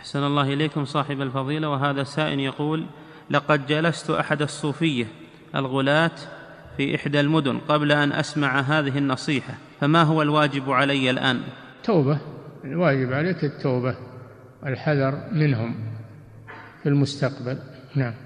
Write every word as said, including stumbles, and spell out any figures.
أحسن الله إليكم صاحب الفضيلة. وهذا سائل يقول: لقد جلست أحد الصوفية الغلاة في إحدى المدن قبل أن أسمع هذه النصيحة، فما هو الواجب علي الآن؟ توبة، الواجب عليك التوبة، الحذر منهم في المستقبل. نعم.